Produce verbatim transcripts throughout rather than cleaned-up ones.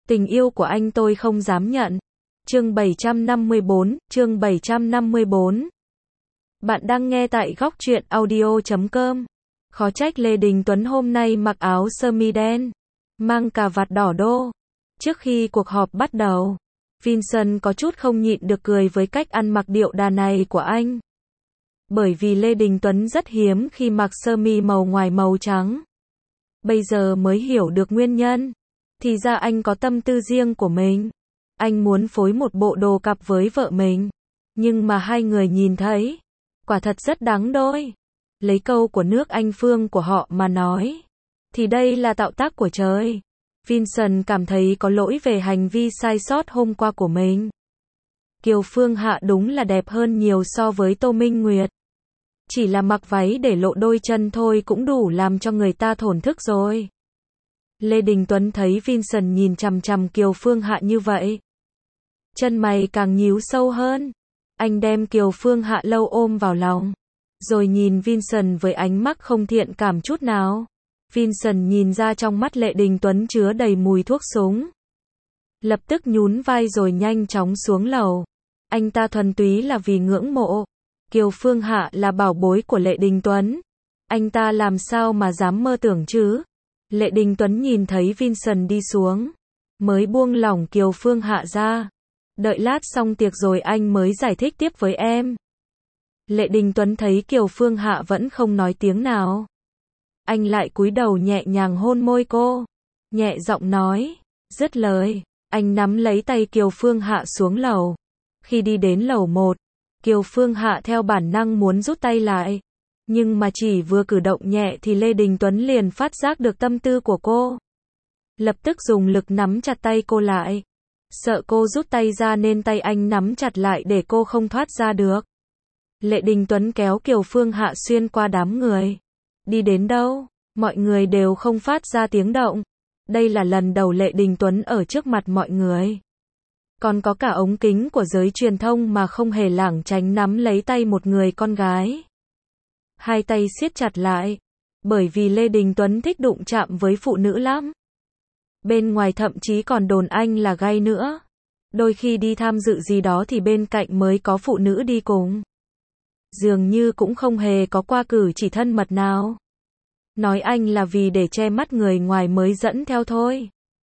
Tình yêu của anh tôi không dám nhận. Chương bảy trăm năm mươi bốn, chương bảy trăm năm mươi bốn. Bạn đang nghe tại góc truyện audio chấm com. Khó trách Lê Đình Tuấn hôm nay mặc áo sơ mi đen, mang cà vạt đỏ đô. Trước khi cuộc họp bắt đầu, Vincent có chút không nhịn được cười với cách ăn mặc điệu đà này của anh. Bởi vì Lê Đình Tuấn rất hiếm khi mặc sơ mi màu ngoài màu trắng. Bây giờ mới hiểu được nguyên nhân. Thì ra anh có tâm tư riêng của mình. Anh muốn phối một bộ đồ cặp với vợ mình. Nhưng mà hai người nhìn thấy, quả thật rất đáng đôi. Lấy câu của nước Anh Phương của họ mà nói, thì đây là tạo tác của trời. Vincent cảm thấy có lỗi về hành vi sai sót hôm qua của mình. Kiều Phương Hạ đúng là đẹp hơn nhiều so với Tô Minh Nguyệt. Chỉ là mặc váy để lộ đôi chân thôi cũng đủ làm cho người ta thổn thức rồi. Lê Đình Tuấn thấy Vincent nhìn chằm chằm Kiều Phương Hạ như vậy, chân mày càng nhíu sâu hơn. Anh đem Kiều Phương Hạ lâu ôm vào lòng, rồi nhìn Vincent với ánh mắt không thiện cảm chút nào. Vincent nhìn ra trong mắt Lê Đình Tuấn chứa đầy mùi thuốc súng. Lập tức nhún vai rồi nhanh chóng xuống lầu. Anh ta thuần túy là vì ngưỡng mộ. Kiều Phương Hạ là bảo bối của Lê Đình Tuấn. Anh ta làm sao mà dám mơ tưởng chứ? Lê Đình Tuấn nhìn thấy Vincent đi xuống, mới buông lỏng Kiều Phương Hạ ra. Đợi lát xong tiệc rồi anh mới giải thích tiếp với em. Lê Đình Tuấn thấy Kiều Phương Hạ vẫn không nói tiếng nào. Anh lại cúi đầu nhẹ nhàng hôn môi cô. Nhẹ giọng nói. Dứt lời, anh nắm lấy tay Kiều Phương Hạ xuống lầu. Khi đi đến lầu một, Kiều Phương Hạ theo bản năng muốn rút tay lại. Nhưng mà chỉ vừa cử động nhẹ thì Lê Đình Tuấn liền phát giác được tâm tư của cô. Lập tức dùng lực nắm chặt tay cô lại. Sợ cô rút tay ra nên tay anh nắm chặt lại để cô không thoát ra được. Lê Đình Tuấn kéo Kiều Phương Hạ xuyên qua đám người. Đi đến đâu, mọi người đều không phát ra tiếng động. Đây là lần đầu Lê Đình Tuấn ở trước mặt mọi người. Còn có cả ống kính của giới truyền thông mà không hề lảng tránh nắm lấy tay một người con gái. Hai tay siết chặt lại, bởi vì Lê Đình Tuấn thích đụng chạm với phụ nữ lắm. Bên ngoài thậm chí còn đồn anh là gay nữa. Đôi khi đi tham dự gì đó thì bên cạnh mới có phụ nữ đi cùng. Dường như cũng không hề có qua cử chỉ thân mật nào. Nói anh là vì để che mắt người ngoài mới dẫn theo thôi.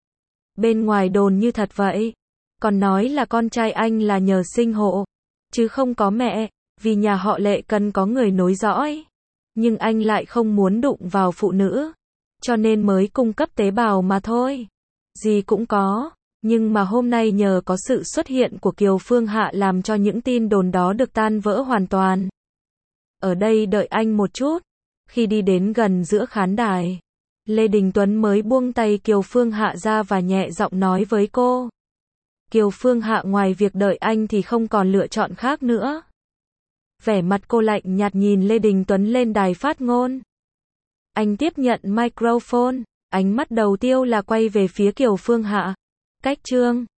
Bên ngoài đồn như thật vậy. Còn nói là con trai anh là nhờ sinh hộ, chứ không có mẹ, vì nhà họ Lệ cần có người nối dõi. Nhưng anh lại không muốn đụng vào phụ nữ, cho nên mới cung cấp tế bào mà thôi. Gì cũng có, nhưng mà hôm nay nhờ có sự xuất hiện của Kiều Phương Hạ làm cho những tin đồn đó được tan vỡ hoàn toàn. Ở đây đợi anh một chút. Khi đi đến gần giữa khán đài, Lê Đình Tuấn mới buông tay Kiều Phương Hạ ra và nhẹ giọng nói với cô. Kiều Phương Hạ ngoài việc đợi anh thì không còn lựa chọn khác nữa. Vẻ mặt cô lạnh nhạt nhìn Lê Đình Tuấn lên đài phát ngôn. Anh tiếp nhận microphone, ánh mắt đầu tiêu là quay về phía Kiều Phương Hạ. Cách chương